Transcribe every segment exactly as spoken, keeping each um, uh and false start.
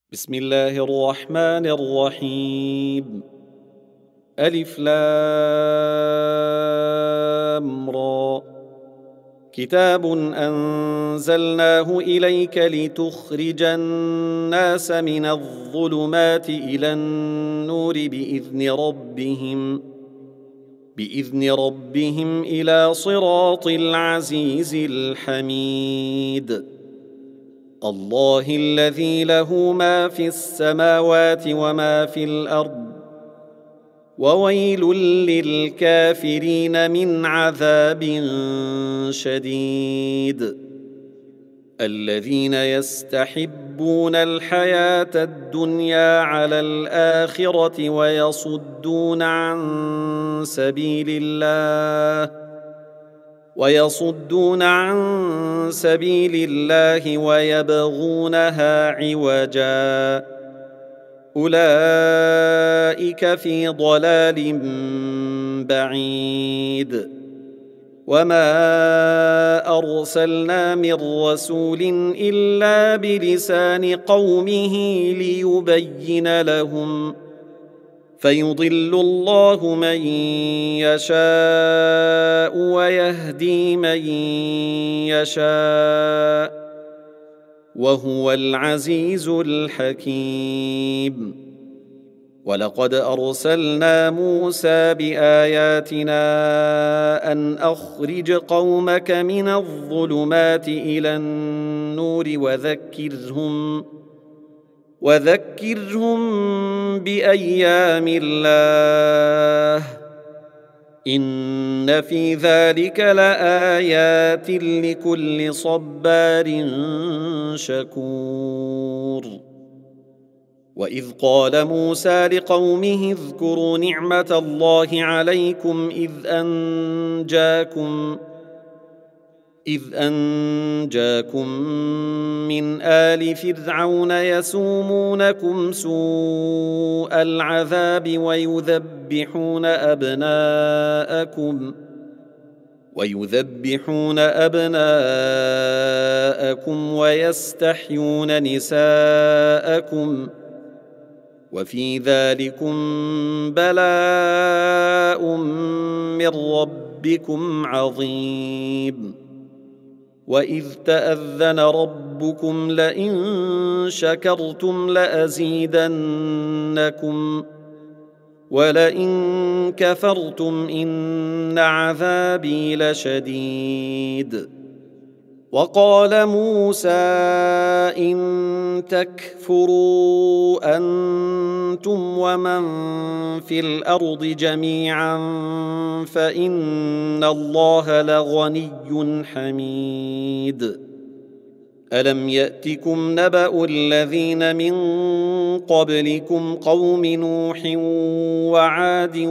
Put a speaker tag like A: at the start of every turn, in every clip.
A: بسم الله الرحمن الرحيم. ألف لام را. كتاب أنزلناه إليك لتخرج الناس من الظلمات إلى النور بإذن ربهم بإذن ربهم إلى صراط العزيز الحميد. الله الذي له ما في السماوات وما في الأرض، وويل للكافرين من عذاب شديد. الذين يستحبون الحياة الدنيا على الآخرة ويصدون عن سبيل الله ويصدون عن سبيل الله ويبغونها عوجا، أولئك في ضلال بعيد. وما أرسلنا من رسول إلا بلسان قومه ليبين لهم، فيضل الله من يشاء ويهدي من يشاء، وهو العزيز الحكيم. ولقد أرسلنا موسى بآياتنا أن أخرج قومك من الظلمات إلى النور وذكرهم وذكرهم بأيام الله، إن في ذلك لآيات لكل صبار شكور. وإذ قال موسى لقومه اذكروا نعمة الله عليكم إذ أنجاكم إذ أنجاكم من آل فرعون يسومونكم سوء العذاب ويذبحون أبناءكم ويذبحون أبناءكم ويستحيون نساءكم، وفي ذلكم بلاء من ربكم عظيم. وإذ تأذن ربكم لئن شكرتم لأزيدنكم ولئن كفرتم إن عذابي لشديد. وقال موسى إن تكفروا أنتم ومن في الأرض جميعا فإن الله لغني حميد. ألم يأتكم نبأ الذين من قبلكم قوم نوح وعاد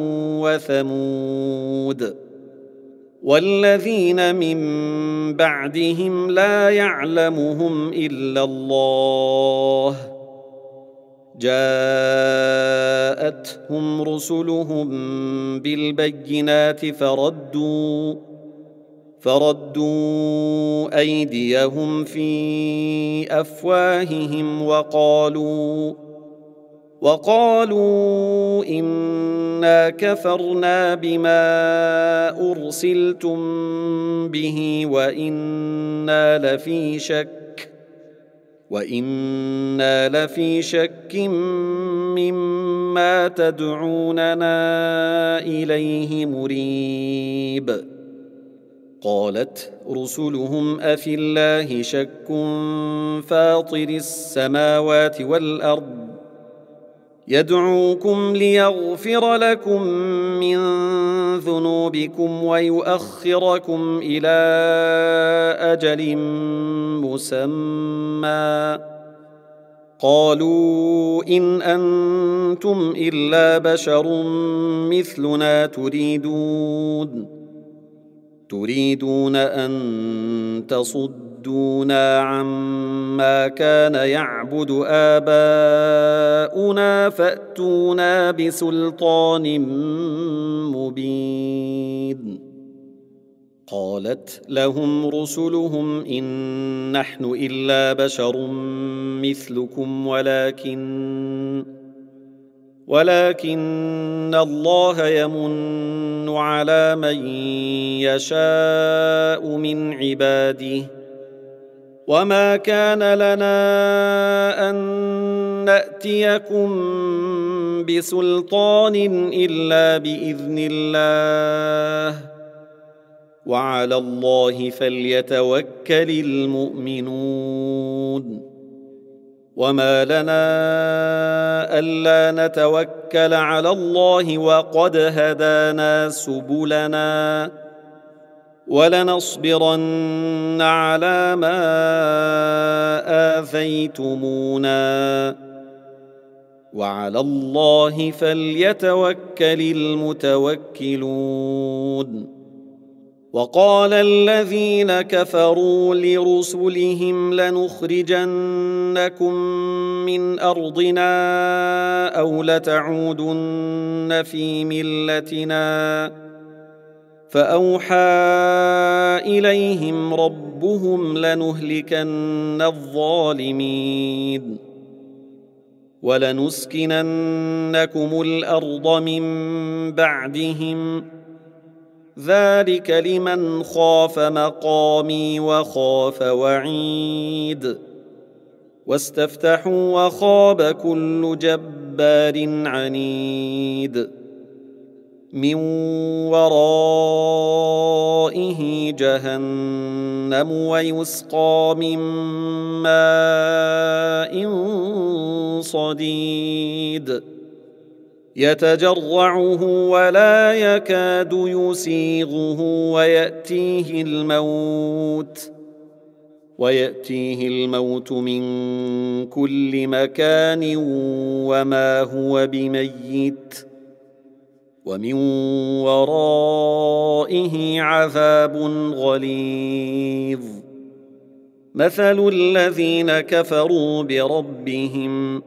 A: وثمود والذين من بعدهم لا يعلمهم إلا الله، جاءتهم رسلهم بالبينات فردوا فردوا أيديهم في أفواههم وقالوا وقالوا إنا كفرنا بما أرسلتم به وإنا لفي شك وإنا لفي شك مما تدعوننا إليه مريب. قالت رسلهم أفي الله شك فاطر السماوات والأرض يدعوكم ليغفر لكم من ذنوبكم ويؤخركم إلى أجل مسمى، قالوا إن أنتم إلا بشر مثلنا تريدون تريدون أن تصدونا عما كان يعبد آباؤنا فأتونا بسلطان مبين. قالت لهم رسلهم إن نحن إلا بشر مثلكم ولكن ولكن الله يمن على من يشاء من عباده وما كان لنا أن نأتيكم بسلطان إلا بإذن الله وعلى الله فليتوكل المؤمنون وما لنا ألا نتوكل على الله وقد هدانا سبلنا ولنصبرن على ما آذيتمونا وعلى الله فليتوكل المتوكلون وقال الذين كفروا لرسلهم لنخرجنكم من أرضنا أو لتعودن في ملتنا فأوحى إليهم ربهم لنهلكن الظالمين ولنسكننكم الأرض من بعدهم ذلك لمن خاف مقامي وخاف وعيد واستفتحوا وخاب كل جبار عنيد من ورائه جهنم ويسقى من ماء صديد يتجرعه ولا يكاد يسيغه ويأتيه الموت ويأتيه الموت من كل مكان وما هو بميت ومن ورائه عذاب غليظ مثل الذين كفروا بربهم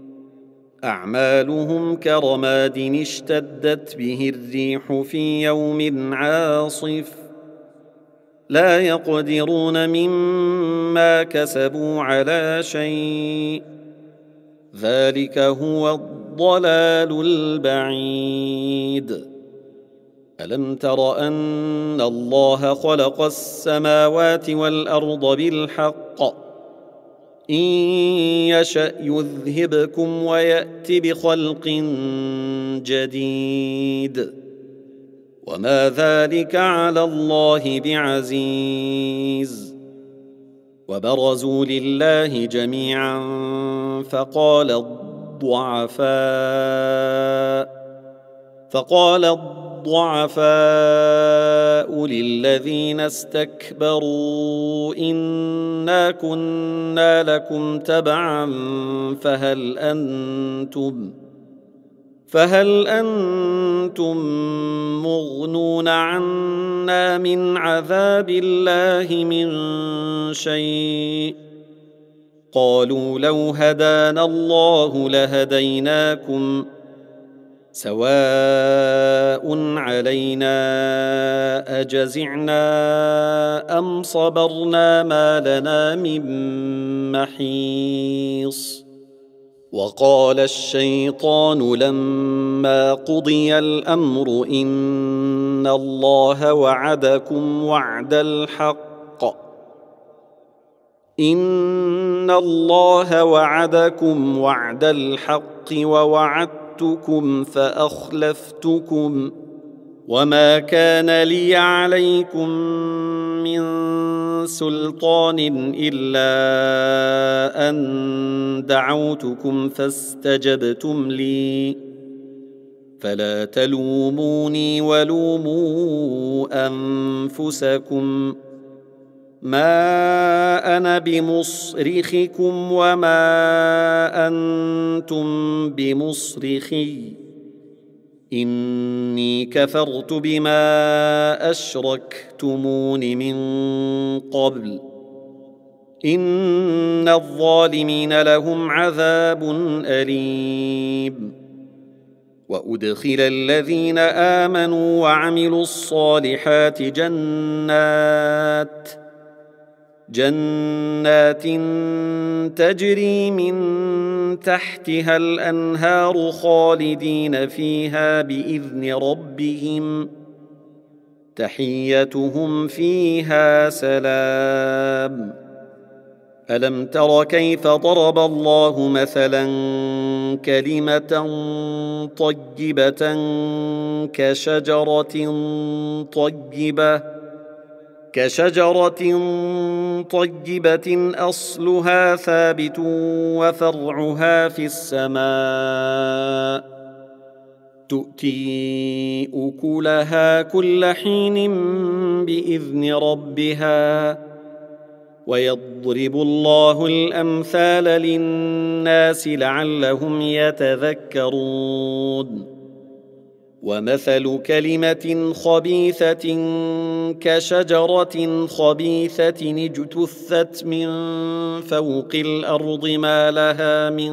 A: أعمالهم كرماد اشتدت به الريح في يوم عاصف لا يقدرون مما كسبوا على شيء ذلك هو الضلال البعيد ألم تر أن الله خلق السماوات والأرض بالحق إن يشأ يذهبكم ويأت بخلق جديد وما ذلك على الله بعزيز وبرزوا لله جميعا فقال الضعفاء فقال الضعفاء للذين استكبروا إنا كنا لكم تبعا فهل أنتم فهل أنتم مغنون عنا من عذاب الله من شيء قالوا لو هدانا الله لهديناكم سواء علينا أجزعنا أم صبرنا ما لنا من محيص وقال الشيطان لما قضي الأمر إن الله وعدكم وعد الحق إن الله وعدكم وعد الحق ووعدتكم فأخلفتكم وما كان لي عليكم من سلطان إلا أن دعوتكم فاستجبتم لي فلا تلوموني ولوموا أنفسكم ما أنا بمصرخكم وما أنتم بمصرخي إني كفرت بما أشركتمون من قبل إن الظالمين لهم عذاب أليم وأدخل الذين آمنوا وعملوا الصالحات جنات جنات تجري من تحتها الأنهار خالدين فيها بإذن ربهم تحيتهم فيها سلام. ألم تر كيف ضرب الله مثلا كلمة طيبة كشجرة طيبة كشجرة طيبة أصلها ثابت وفرعها في السماء تؤتي أكلها كل حين بإذن ربها ويضرب الله الأمثال للناس لعلهم يتذكرون. ومثل كلمة خبيثة كشجرة خبيثة اجتثت من فوق الأرض ما لها من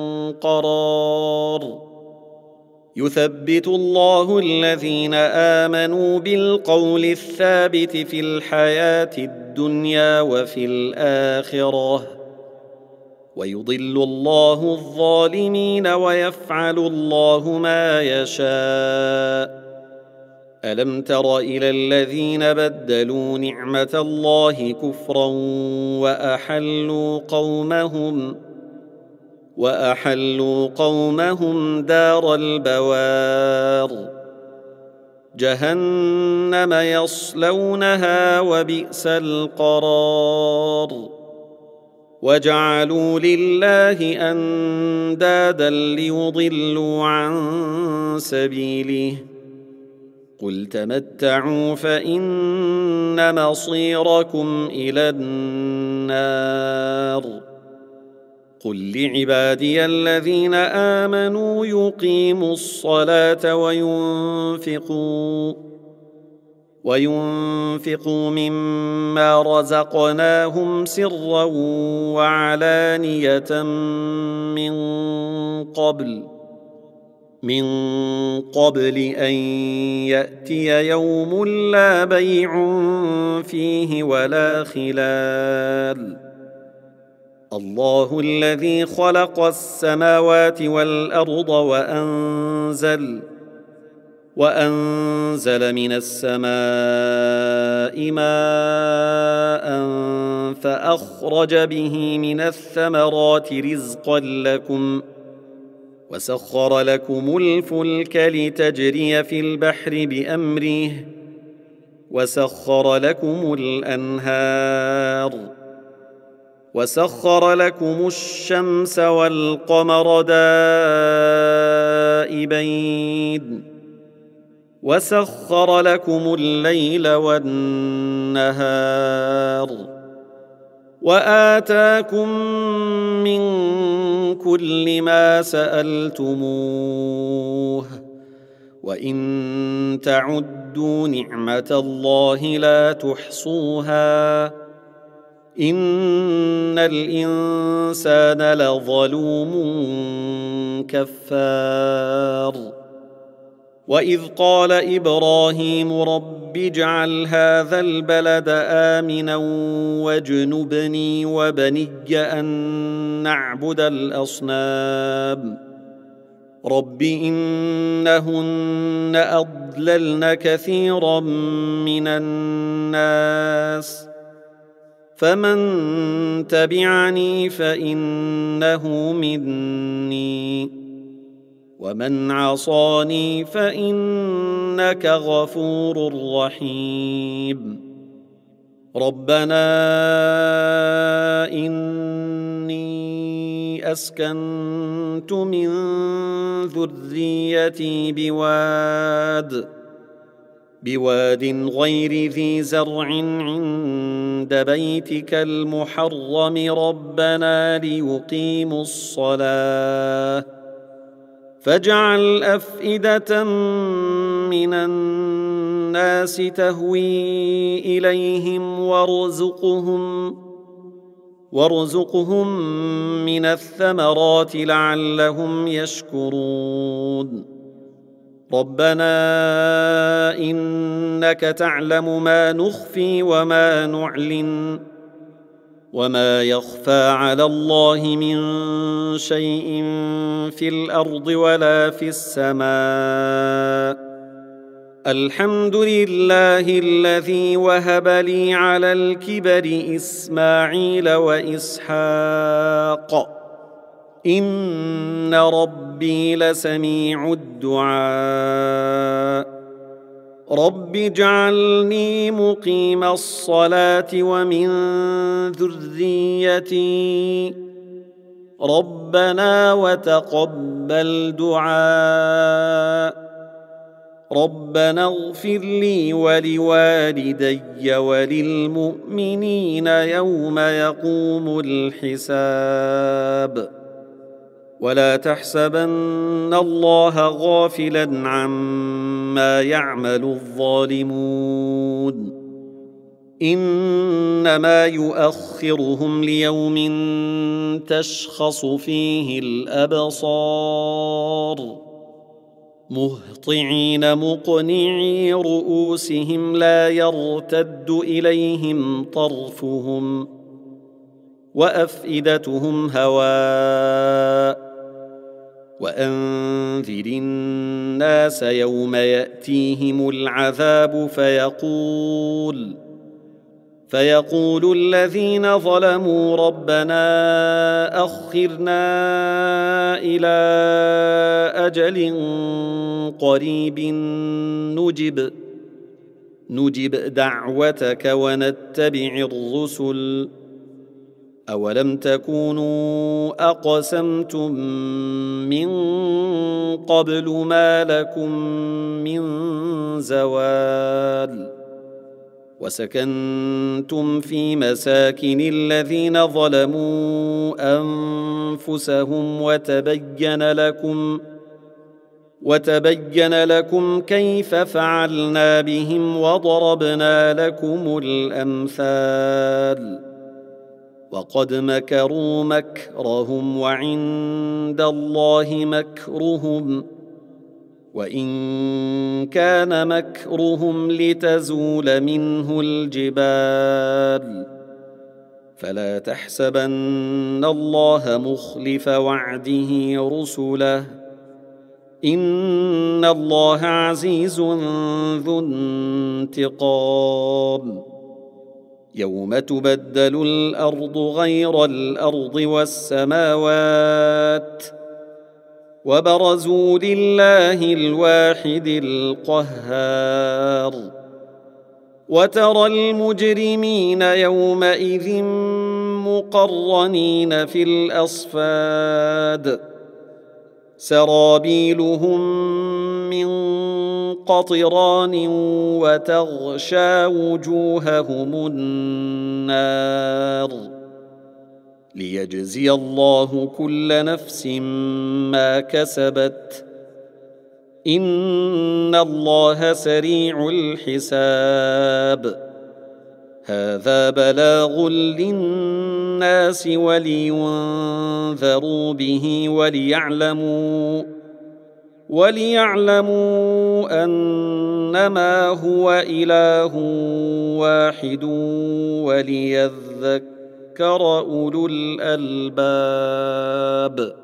A: قرار يثبت الله الذين آمنوا بالقول الثابت في الحياة الدنيا وفي الآخرة ويضل الله الظالمين ويفعل الله ما يشاء. ألم تر إلى الذين بدلوا نعمة الله كفرا وأحلوا قومهم وأحلوا قومهم دار البوار جهنم يصلونها وبئس القرار وجعلوا لله أندادا ليضلوا عن سبيله قل تمتعوا فإن مصيركم إلى النار. قل لعبادي الذين آمنوا يقيموا الصلاة وينفقوا وينفقوا مما رزقناهم سرا وعلانية من قبل من قبل أن يأتي يوم لا بيع فيه ولا خلال. الله الذي خلق السماوات والأرض وأنزل وأنزل من السماء ماء فأخرج به من الثمرات رزقا لكم وسخر لكم الفلك لتجري في البحر بأمره وسخر لكم الأنهار وسخر لكم الشمس والقمر دائبين وسخر لكم الليل والنهار وآتاكم من كل ما سألتموه وإن تعدوا نعمة الله لا تحصوها إن الإنسان لظلوم كفار. وإذ قال إبراهيم رب اجعل هذا البلد آمنا واجنبني وبني أن نعبد الأصنام رب إنهن أضللن كثيرا من الناس فمن تبعني فإنه مني ومن عصاني فإنك غفور رحيم. ربنا إني أسكنت من ذريتي بواد بواد غير ذي زرع عند بيتك المحرم ربنا ليقيموا الصلاة فاجعل أفئدة من الناس تهوي إليهم وارزقهم وارزقهم من الثمرات لعلهم يشكرون. ربنا إنك تعلم ما نخفي وما نعلن وما يخفى على الله من شيء في الأرض ولا في السماء الحمد لله الذي وهب لي على الكبر إسماعيل وإسحاق إن ربي لسميع الدعاء رب اجعلني مقيم الصلاة ومن ذريتي ربنا وتقبل دعاء ربنا اغفر لي ولوالدي وللمؤمنين يوم يقوم الحساب ولا تحسبن الله غافلا عما يعمل الظالمون إنما يؤخرهم ليوم تشخص فيه الأبصار مهطعين مقنعي رؤوسهم لا يرتد إليهم طرفهم وأفئدتهم هواء وأنذر الناس يوم يأتيهم العذاب فيقول فيقول الذين ظلموا ربنا أخرنا إلى أجل قريب نجب نجب دعوتك ونتبع الرسل أولم تكونوا أقسمتم من قبل ما لكم من زوال وسكنتم في مساكن الذين ظلموا أنفسهم وتبين لكم وتبين لكم كيف فعلنا بهم وضربنا لكم الأمثال وقد مكروا مكرهم وعند الله مكرهم وإن كان مكرهم لتزول منه الجبال فلا تحسبن الله مخلف وعده رسله إن الله عزيز ذو انتقام يوم تبدل الأرض غير الأرض والسماوات وبرزوا لله الواحد القهار وترى المجرمين يومئذ مقرنين في الأصفاد سرابيلهم من قطران وتغشى وجوههم النار ليجزي الله كل نفس ما كسبت إن الله سريع الحساب هذا بلاغ للناس ولينذروا به وليعلموا وليعلموا أنما هو إله واحد وليذكر أولو الألباب.